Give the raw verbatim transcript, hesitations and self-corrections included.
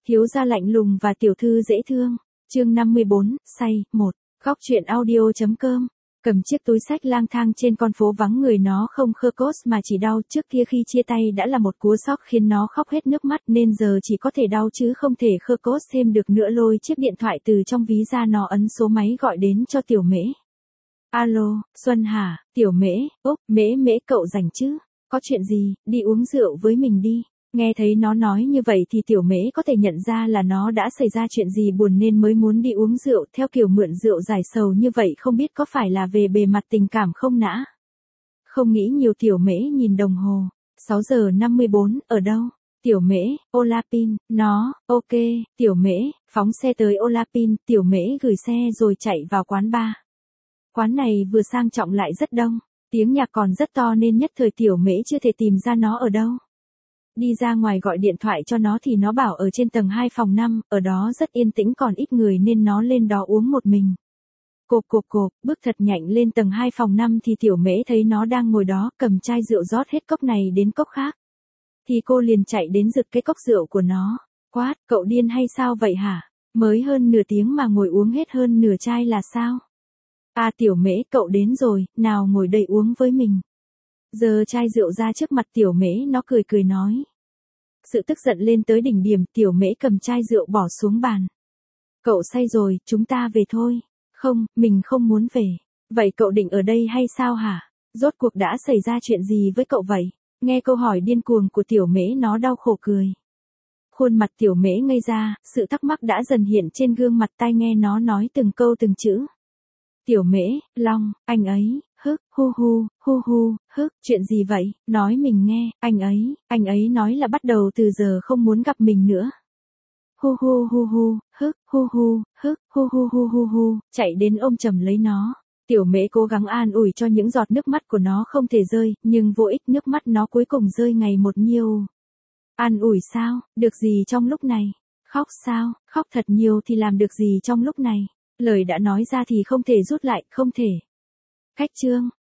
Thiếu gia lạnh lùng và tiểu thư dễ thương. Chương năm mươi bốn, say, một. Góc truyện audio.com. Cầm chiếc túi xách lang thang trên con phố vắng người, nó không khơ cốt mà chỉ đau. Trước kia khi chia tay đã là một cú sốc khiến nó khóc hết nước mắt, nên giờ chỉ có thể đau chứ không thể khơ cốt thêm được nữa. Lôi chiếc điện thoại từ trong ví ra, nó ấn số máy gọi đến cho Tiểu Mễ. Alo, Xuân hả? Tiểu Mễ, úp, Mễ Mễ cậu rảnh chứ? Có chuyện gì, đi uống rượu với mình đi. Nghe thấy nó nói như vậy thì Tiểu Mễ có thể nhận ra là nó đã xảy ra chuyện gì buồn nên mới muốn đi uống rượu, theo kiểu mượn rượu giải sầu như vậy, không biết có phải là về bề mặt tình cảm không nã. Không nghĩ nhiều, Tiểu Mễ nhìn đồng hồ. sáu giờ năm mươi bốn, ở đâu? Tiểu Mễ, Olapin, nó, ok, Tiểu Mễ, phóng xe tới Olapin, Tiểu Mễ gửi xe rồi chạy vào quán bar. Quán này vừa sang trọng lại rất đông, tiếng nhạc còn rất to nên nhất thời Tiểu Mễ chưa thể tìm ra nó ở đâu. Đi ra ngoài gọi điện thoại cho nó thì nó bảo ở trên tầng hai phòng năm, ở đó rất yên tĩnh còn ít người nên nó lên đó uống một mình. Cộp cộp cộp, bước thật nhạnh lên tầng hai phòng năm thì Tiểu Mễ thấy nó đang ngồi đó, cầm chai rượu rót hết cốc này đến cốc khác. Thì cô liền chạy đến giật cái cốc rượu của nó. Quát, cậu điên hay sao vậy hả? Mới hơn nửa tiếng mà ngồi uống hết hơn nửa chai là sao? À Tiểu Mễ, cậu đến rồi, nào ngồi đây uống với mình. Giờ chai rượu ra trước mặt Tiểu Mễ, nó cười cười nói. Sự tức giận lên tới đỉnh điểm, Tiểu Mễ cầm chai rượu bỏ xuống bàn. Cậu say rồi, chúng ta về thôi. Không, mình không muốn về. Vậy cậu định ở đây hay sao hả? Rốt cuộc đã xảy ra chuyện gì với cậu vậy? Nghe câu hỏi điên cuồng của Tiểu Mễ, nó đau khổ cười. Khuôn mặt Tiểu Mễ ngây ra, sự thắc mắc đã dần hiện trên gương mặt, tai nghe nó nói từng câu từng chữ. Tiểu Mễ, Long, anh ấy, hức, hu hu, hu hu, hức, chuyện gì vậy? Nói mình nghe, anh ấy, anh ấy nói là bắt đầu từ giờ không muốn gặp mình nữa. Hu hu hu hu, hức, hu hu, hức, hu hu hu hu hu, chạy đến ôm chầm lấy nó. Tiểu Mễ cố gắng an ủi cho những giọt nước mắt của nó không thể rơi, nhưng vô ích, nước mắt nó cuối cùng rơi ngày một nhiều. An ủi sao, được gì trong lúc này? Khóc sao, khóc thật nhiều thì làm được gì trong lúc này? Lời đã nói ra thì không thể rút lại, không thể. Khách chương.